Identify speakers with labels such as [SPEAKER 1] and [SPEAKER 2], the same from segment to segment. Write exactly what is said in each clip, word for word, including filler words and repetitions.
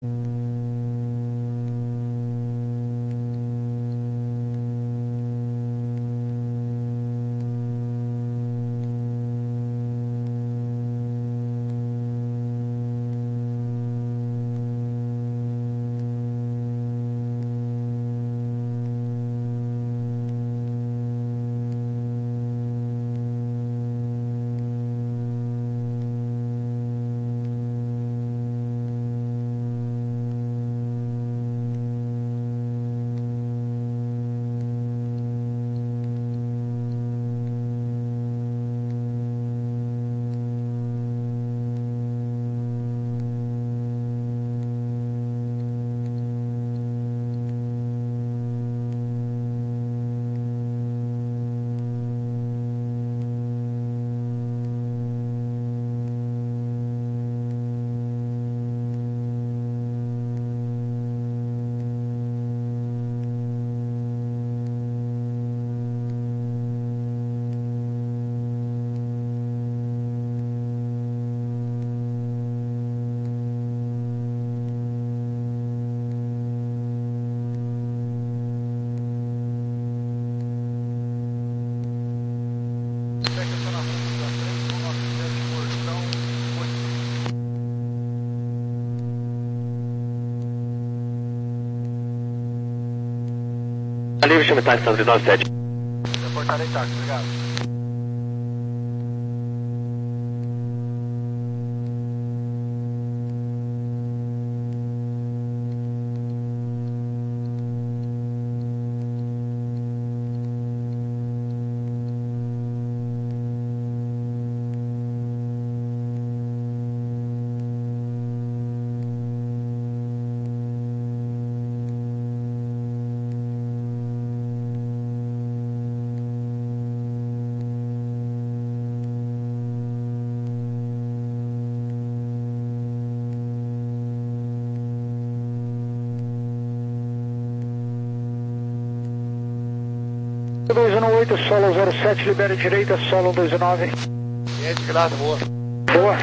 [SPEAKER 1] Livre, chama táxi, São nove sete.
[SPEAKER 2] Reportarei táxi, obrigado.
[SPEAKER 3] dois um oito, solo zero sete, libera direita, solo dois nove.
[SPEAKER 2] Gente, graça, boa.
[SPEAKER 3] Boa.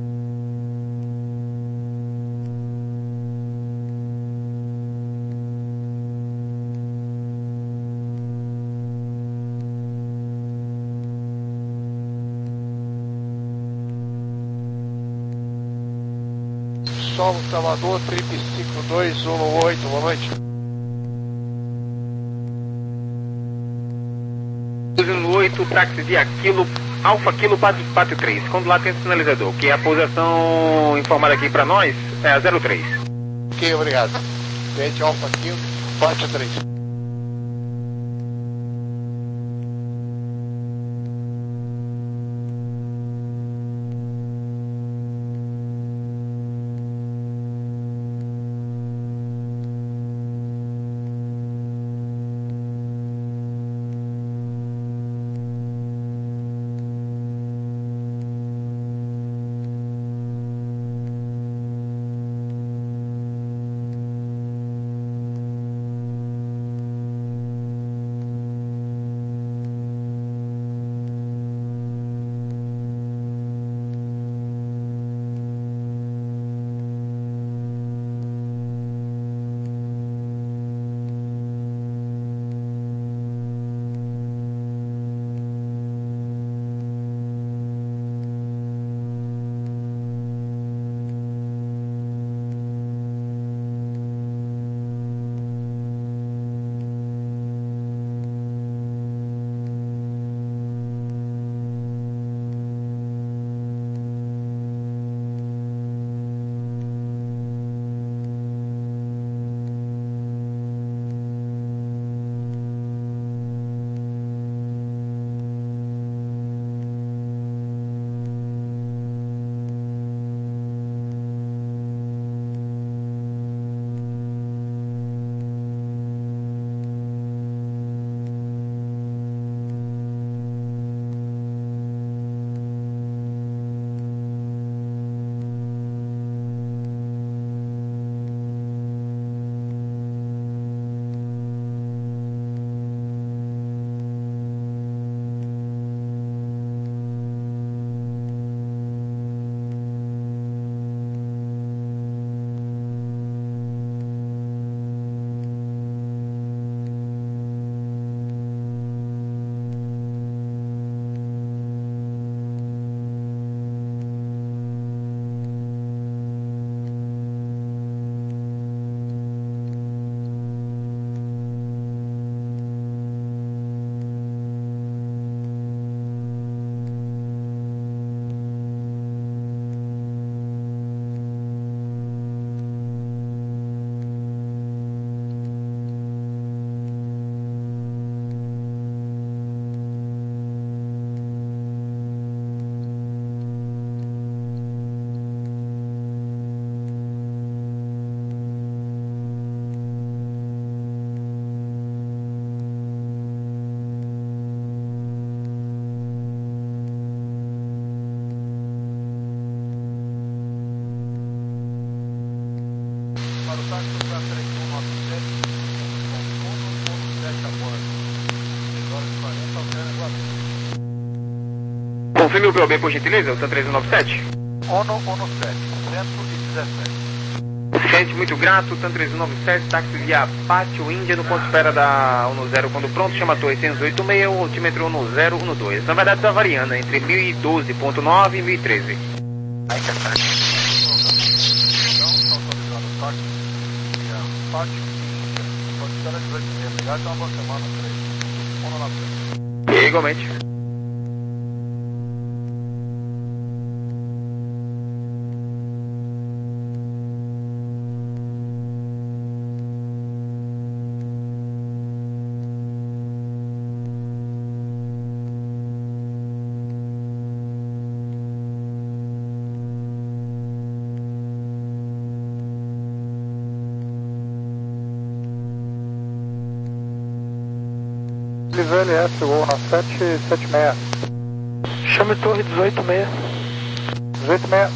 [SPEAKER 2] Solo Salvador, trinta e cinco dois um oito, boa noite.
[SPEAKER 1] dois um oito, táxi via Kilo, Alfa Kilo Pátio três, quando lá tem o sinalizador, que a posição informada aqui para nós é a zero três.
[SPEAKER 2] Ok, obrigado. Gente, Alfa Kilo, Pátio três. para o táxi, está três um nove sete, com Uno Uno sete a bordo. três horas e quarenta, altera Guarulhos.
[SPEAKER 1] Confirme o P O B, por gentileza, o Tan três um nove sete.
[SPEAKER 2] Uno Uno sete, cento e dezessete.
[SPEAKER 1] Gente, muito grato, Tan três um nove sete, táxi via Pátio Índia, no ponto de espera da um zero, quando pronto, chama Torre oitocentos e oitenta e seis, o altímetro um zero um dois. Na verdade está variando entre mil e doze ponto nove e mil e treze.
[SPEAKER 2] Aí que é certo. Então, está autorizando o táxi via Pátio Índia, pode esperar às oito e meia. Obrigado, então, uma boa semana, três um nove sete.
[SPEAKER 1] Igualmente.
[SPEAKER 3] L S, voo na sete sete seis. Chame Torre dezoito seis. dezoito seis.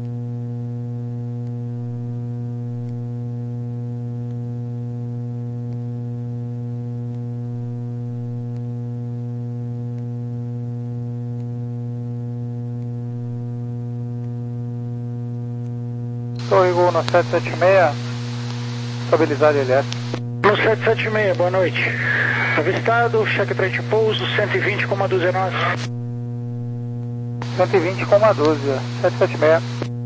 [SPEAKER 3] Torre Gol na sete sete seis. Estabilizar L S. No sete sete seis, boa noite. Avistado, cheque para de pouso, cento e vinte, doze é nosso. cento e vinte, doze, sete sete seis.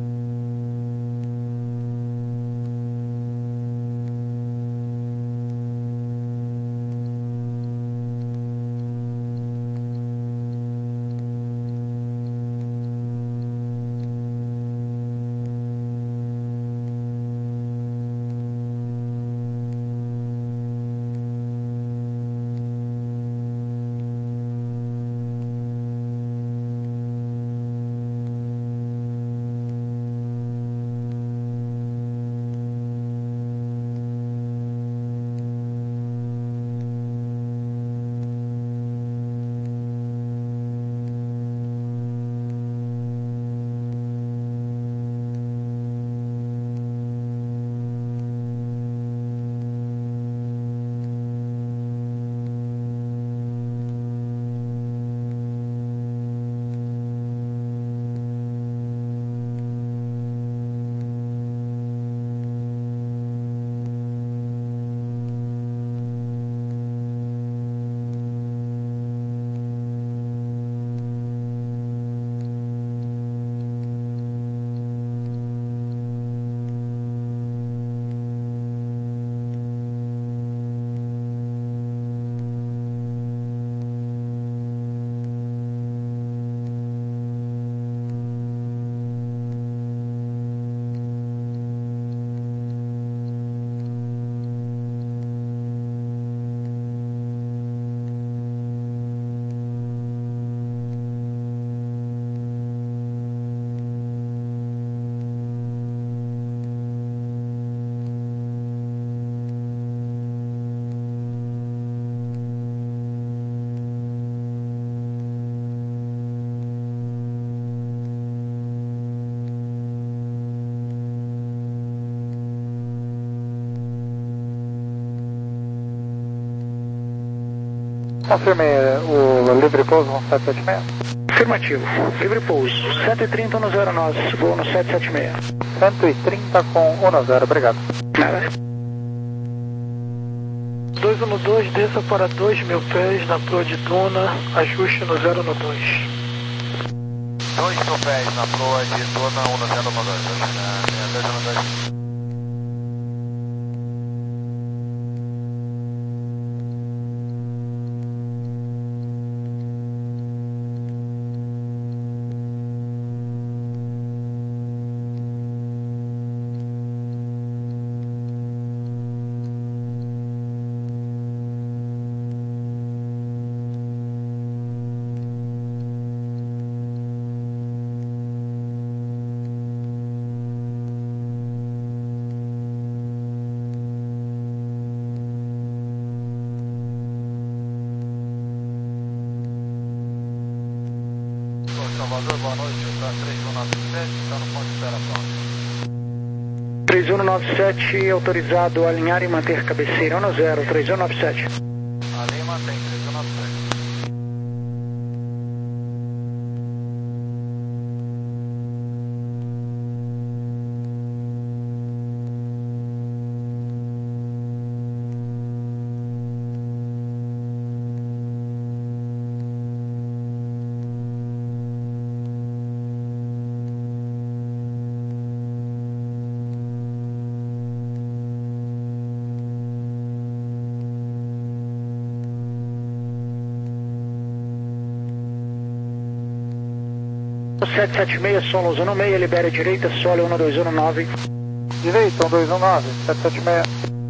[SPEAKER 3] Confirme o livre pouso no sete sete seis. Afirmativo. Livre pouso. cento e trinta no zero nós. Voo no sete sete seis. cento e trinta com um zero, obrigado. Nada. dois um dois, desça para dois mil pés na proa de Duna, ajuste no zero no dois.
[SPEAKER 2] dois mil pés na proa de Duna, um no zero no dois. dois no dois. Salvador, boa noite, está três um nove sete, está no ponto de espera pronto.
[SPEAKER 3] três um nove sete, autorizado a alinhar e manter cabeceira um zero, três um nove sete.
[SPEAKER 2] Alinha e mantém, três um nove sete.
[SPEAKER 3] sete sete seis, solo usando meia, libera a direita, solo um dois um nove.
[SPEAKER 2] Direita, um dois um nove, sete sete seis.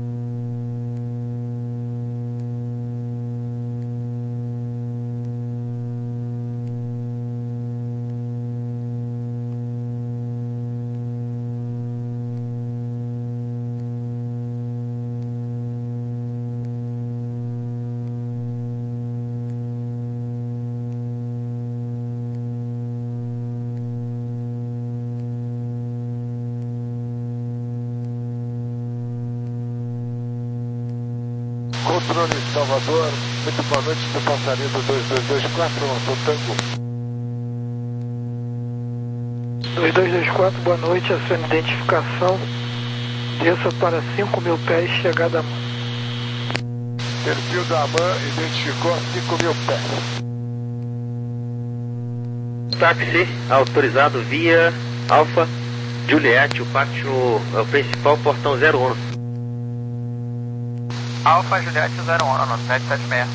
[SPEAKER 2] Controle Salvador, muito boa noite, do passarinho do dois dois dois quatro, sou Tango.
[SPEAKER 3] dois dois dois quatro, boa noite, a sua identificação, desça para cinco mil pés, chegada a mão.
[SPEAKER 2] Perfil da AMAN identificou cinco mil pés.
[SPEAKER 1] Táxi autorizado via Alfa Juliette, o pátio é o principal, portão zero um.
[SPEAKER 4] Alfa Juliette zero um, no sete sete seis.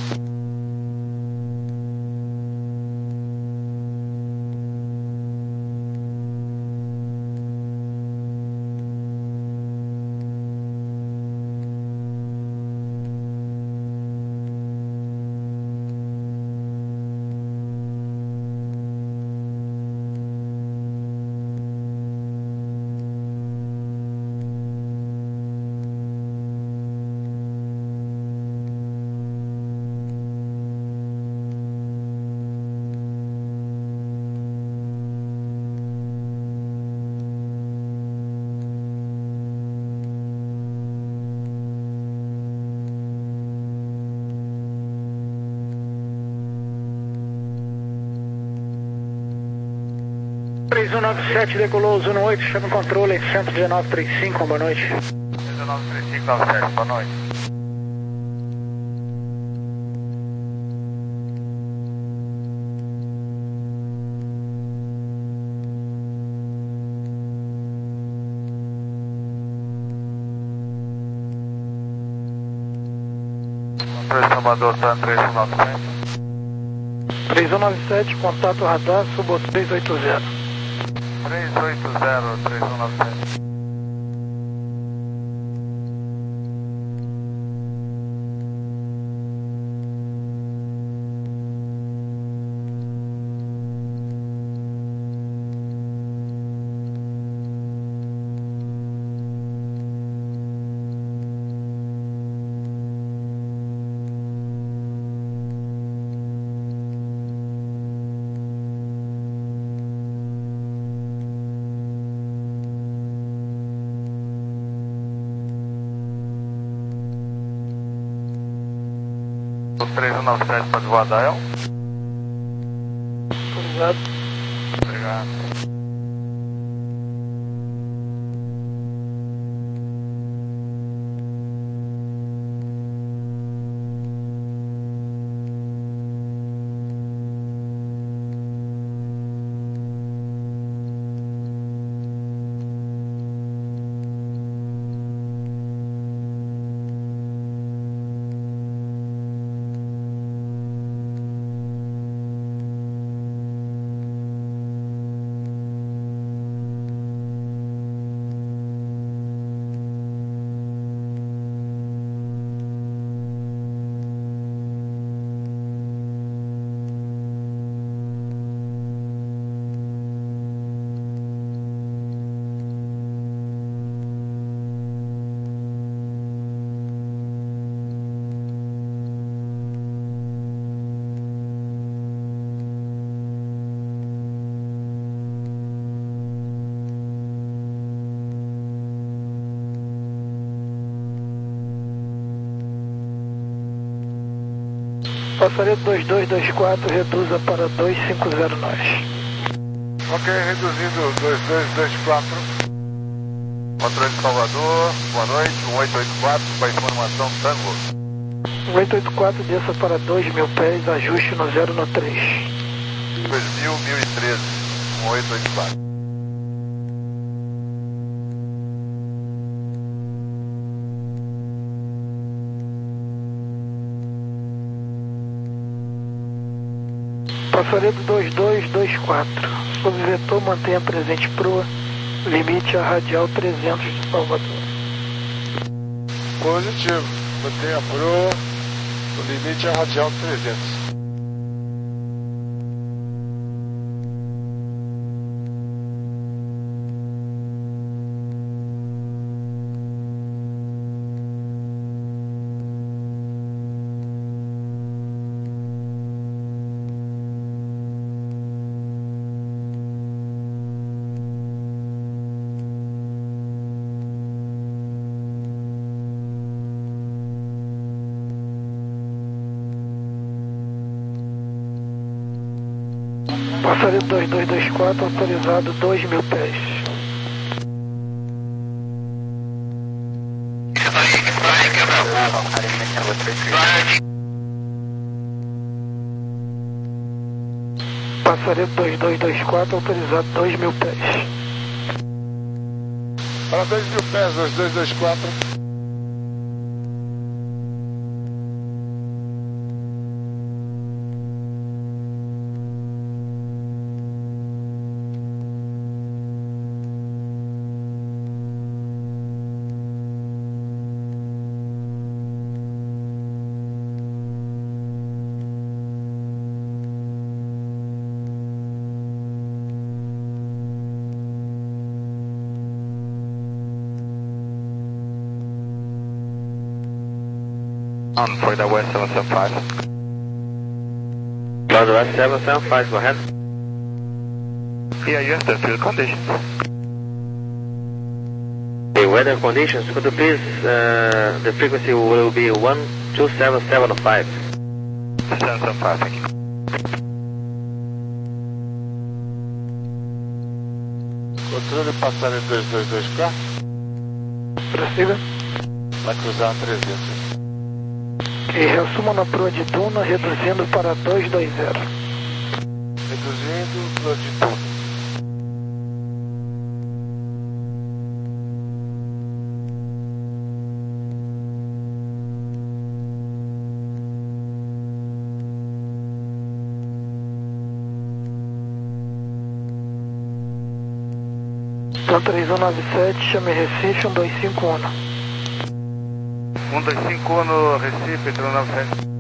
[SPEAKER 3] três um nove sete, decolou, Zuno oito, chama o controle, cento e dezenove trinta e cinco, boa noite.
[SPEAKER 4] cento e dezenove trinta e cinco, nove sete, boa noite.
[SPEAKER 2] Controle Salvador, San três um nove sete.
[SPEAKER 3] três um nove sete, contato radar, subo três oito zero.
[SPEAKER 2] três oito zero, três um nove sete. três um nove sete, pode voar Dael?
[SPEAKER 3] Autorizado.
[SPEAKER 2] Obrigado.
[SPEAKER 3] Passaredo dois dois dois quatro, reduza para dois cinco zero nós.
[SPEAKER 2] Ok, reduzindo dois dois dois quatro. Controle de Salvador, boa noite, um oito oito quatro, com a informação Tango.
[SPEAKER 3] um oito oito quatro, desça para dois mil pés, ajuste no zero no três.
[SPEAKER 2] dois mil, mil e treze, um oito oito quatro.
[SPEAKER 3] Passaredo dois dois dois quatro, sob vetor mantenha presente proa, limite a radial trezentos de Salvador.
[SPEAKER 2] Positivo, mantenha a proa, o limite é a radial trezentos.
[SPEAKER 3] Passaredo dois dois dois quatro, autorizado dois mil pés. Passaredo dois dois dois quatro, autorizado dois mil pés.
[SPEAKER 2] Para dois mil pés, dois dois dois quatro.
[SPEAKER 4] On for the West seven seven five. Florida West seven seven five, go ahead. Yeah, yes, the field conditions. The weather conditions, could you please, uh, the frequency will be one two seven seven five. seven seven five, thank you.
[SPEAKER 2] Controle passaredo dois dois dois quatro.
[SPEAKER 3] Prossiga.
[SPEAKER 2] Vai cruzar trezentos.
[SPEAKER 3] E reassuma na proa de Duna, reduzindo para dois dois zero.
[SPEAKER 2] Reduzindo, proa de Duna.
[SPEAKER 3] Então três um nove sete, chame Recife um dois cinco um.
[SPEAKER 2] um dois cinco um no Recife, três nove sete.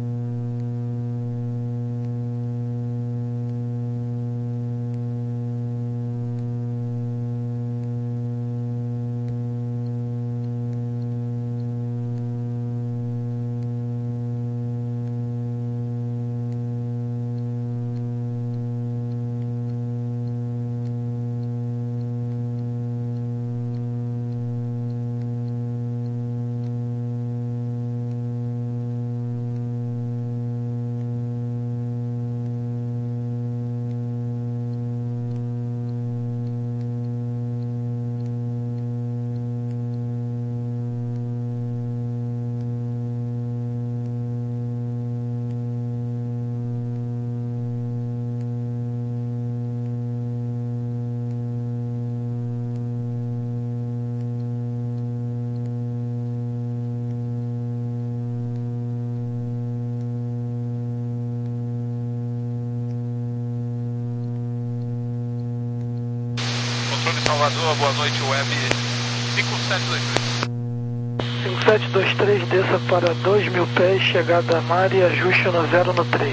[SPEAKER 5] Salvador, boa noite, web cinco sete dois três.
[SPEAKER 3] cinco sete dois três, desça para dois mil pés, chegada a mar e ajuste no zero no três.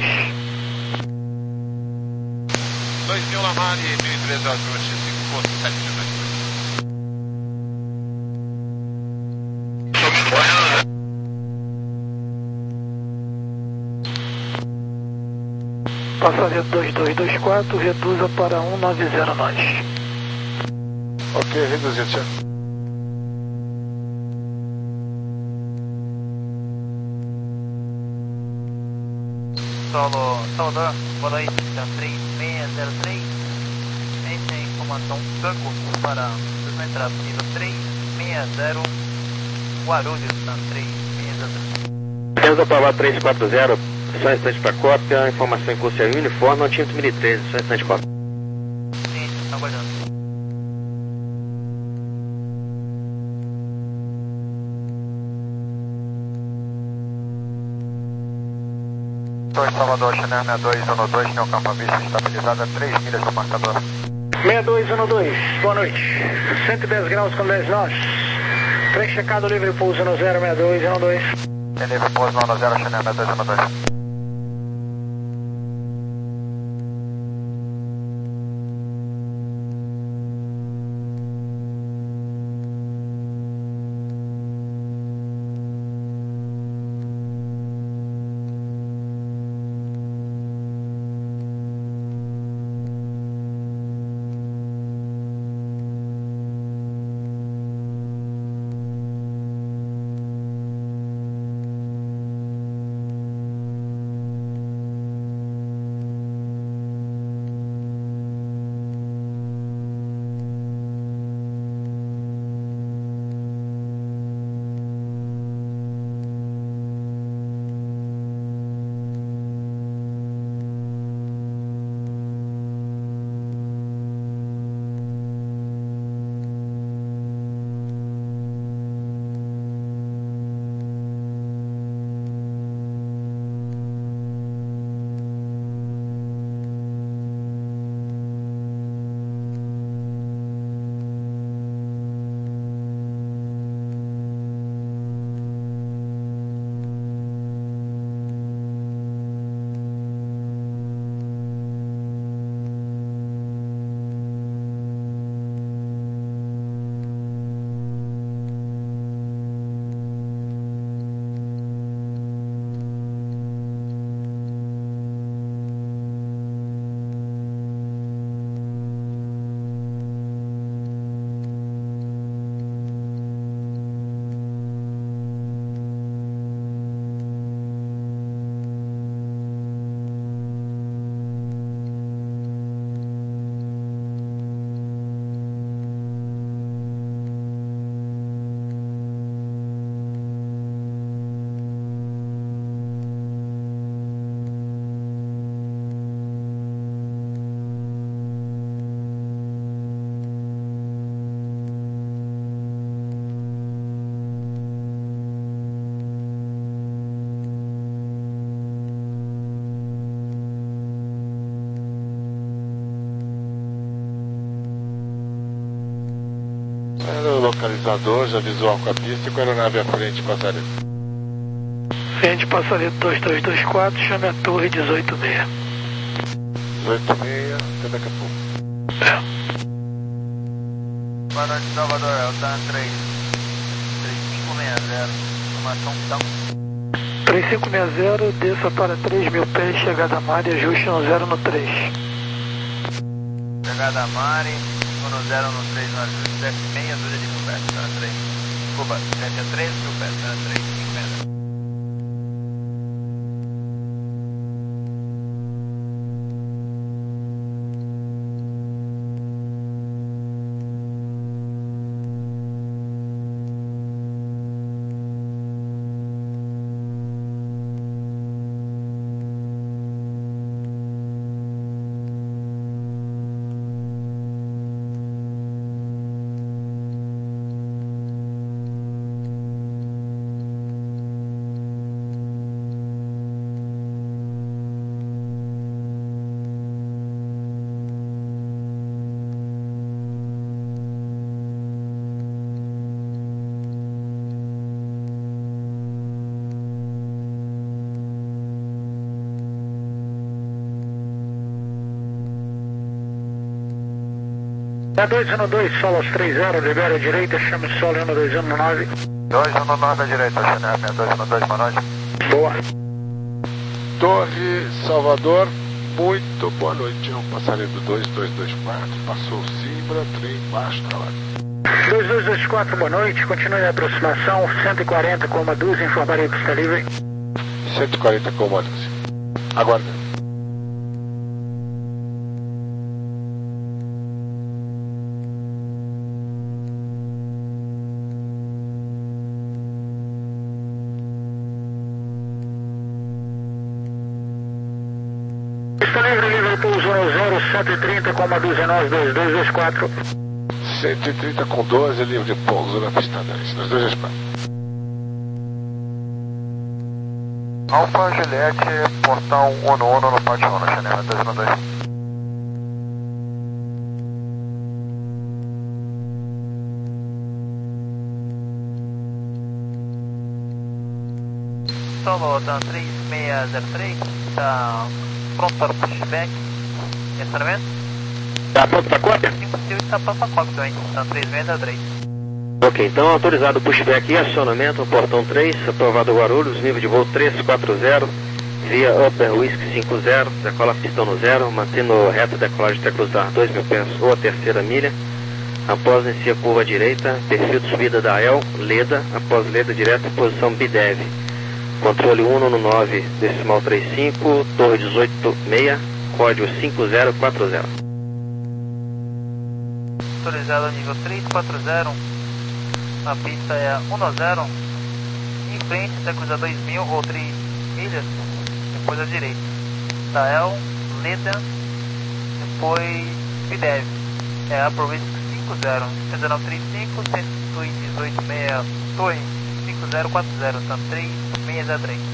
[SPEAKER 5] dois mil na mar e mil e treze ajuste, cinco sete dois três.
[SPEAKER 3] Passaredo dois dois dois quatro, reduza para um nove zero nós.
[SPEAKER 2] Ok, reduzido, chefe. solo Salvador, boa noite, três seis zero três, essa é a informação Tango para a entrada nível três seis zero, Guarulhos, três seis zero três.
[SPEAKER 4] Temos a prova três quatro zero, só um instante para cópia, informação em curso é uniforme, altímetro mil e treze, só um instante de cópia.
[SPEAKER 2] Sim, aguardando.
[SPEAKER 6] dois Salvador, Channel sessenta e dois um dois, tem um campo à vista estabilizada, três milhas do marcador.
[SPEAKER 3] sessenta e dois um dois, boa noite. cento e dez graus com dez nós. Trem checado, livre pouso no zero sessenta e dois um dois.
[SPEAKER 6] Tem livre pouso no zero, Channel sessenta e dois um dois.
[SPEAKER 5] Localizador, já visual com a pista e com a aeronave à frente, passaria.
[SPEAKER 3] Frente, passaria dois três dois quatro, chame a torre dezoito seis.
[SPEAKER 5] dezoito seis, até daqui a pouco.
[SPEAKER 3] É.
[SPEAKER 2] Boa noite, Salvador, é o TAN três cinco seis zero, informação TAN.
[SPEAKER 3] três cinco seis zero, desça para três mil pés, chegada a Mari, ajuste no zero no três.
[SPEAKER 2] Chegada a Mari, no zero no três, no ajuste, desce meia dúzia de mil pés, TAN três. Desculpa, desce a três mil pés, TAN três cinco seis zero.
[SPEAKER 3] É dois um dois, solo aos três zero, libera a direita, chame solo um dois um nove.
[SPEAKER 6] dois um nove à direita, Channel sessenta e dois um dois, boa noite.
[SPEAKER 3] Boa.
[SPEAKER 5] Torre Salvador, muito boa noite. É um passarinho do dois dois dois quatro, passou Simbra, trem baixo, tá lá.
[SPEAKER 3] dois dois dois quatro, boa noite, continue a aproximação, cento e quarenta com uma dúzia, informaria que está livre.
[SPEAKER 5] cento e quarenta com uma dúzia. Aguarda.
[SPEAKER 3] Está livre, livre, pouso no zero, cento e trinta, coma doze nós, dois dois dois quatro.
[SPEAKER 5] cento e trinta com doze, livre de pouso na pista dez, dois dois dois quatro.
[SPEAKER 6] Alfa Juliette, portão um no um no pátio um, janela dois um dois.
[SPEAKER 2] Solo da três seis zero três, está pronto para o pushback, acionamento?
[SPEAKER 4] Está pronto para a cópia?
[SPEAKER 2] Sim, possível, está pronto para a cópia também, da três seis zero três.
[SPEAKER 4] Ok, então autorizado o pushback e acionamento no portão três, aprovado Guarulhos, nível de voo trezentos e quarenta, via Upper Whiskey cinquenta, decola pistão no zero, mantendo reta decolagem até cruzar dois mil pés ou a terceira milha. Após inicia a curva direita, perfil de subida da E L, Leda, após Leda direta, posição B D E V. Controle um no nove, decimal trinta e cinco, torre dezoito seis, código cinco zero quatro zero.
[SPEAKER 2] Autorizado nível trezentos e quarenta, a pista é um zero, em frente até cruzar dois mil ou três milhas, depois à direita. Da E L, Leda, depois B D E V, é Upper Risk cinquenta, dezenove trinta e cinco, cento e dezoito seis, torre cinco zero quatro zero, tá três seis zero três.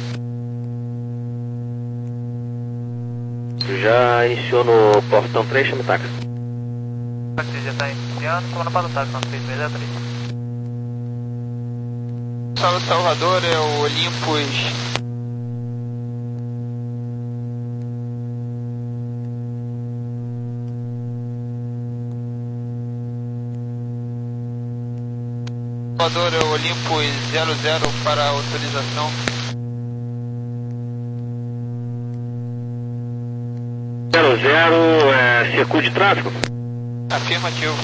[SPEAKER 4] Já iniciou no portão três, chama o táxi.
[SPEAKER 2] O táxi já está iniciando, comando para o táxi, três seis zero três.
[SPEAKER 7] Salve Salvador, é o Olympus. Salvador, é o Olympus zero zero para autorização.
[SPEAKER 4] zero zero, é, circuito de tráfego?
[SPEAKER 7] Afirmativo.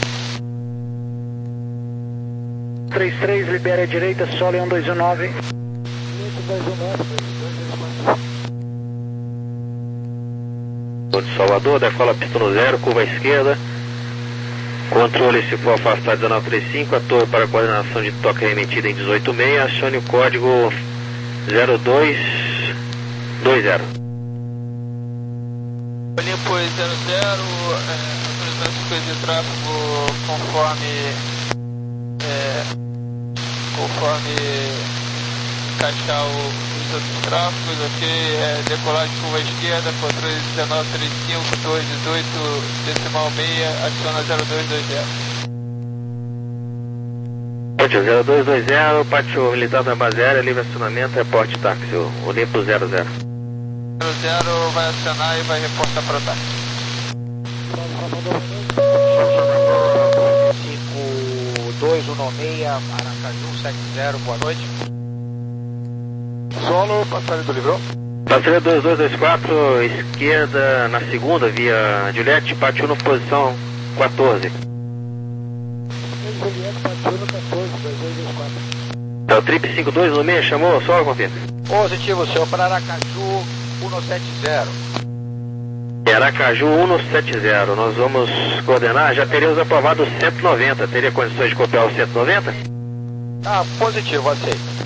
[SPEAKER 3] três três, libera a direita, solo um dois um nove.
[SPEAKER 4] De Salvador, decola pista no zero, curva à esquerda. Controle se for afastar dezenove trinta e cinco, a torre para coordenação de toque remetida em dezoito seis, acione o código zero dois dois zero.
[SPEAKER 7] Olympus zero zero, é, autorizando circuito de tráfego conforme é, conforme encaixar o, os outros tráfegos, ok? É, decolagem de curva à esquerda, controle dezenove trinta e cinco, torre dezoito, decimal seis, aciona zero dois dois zero.
[SPEAKER 4] Pátio zero dois dois zero, pátio militar da base aérea, livre acionamento, reporte táxi, o Olympus zero zero.
[SPEAKER 7] zero zero vai acionar e vai reportar para o táxi.
[SPEAKER 8] cinco dois um seis, Aracaju sete zero, boa noite.
[SPEAKER 5] Solo, passagem do livrão.
[SPEAKER 4] Passageiro dois dois dois quatro, esquerda na segunda, via Juliette, pátio no posição quatorze.
[SPEAKER 3] Juliette, pátio no quatorze, dois dois dois quatro.
[SPEAKER 4] É o Trip cinquenta e dois no meio, chamou, só confirma.
[SPEAKER 8] Positivo, senhor, para Aracaju cento e setenta.
[SPEAKER 4] É Aracaju cento e setenta, nós vamos coordenar, já teríamos aprovado o cento e noventa, teria condições de copiar o cento e noventa?
[SPEAKER 8] Ah, positivo, aceito.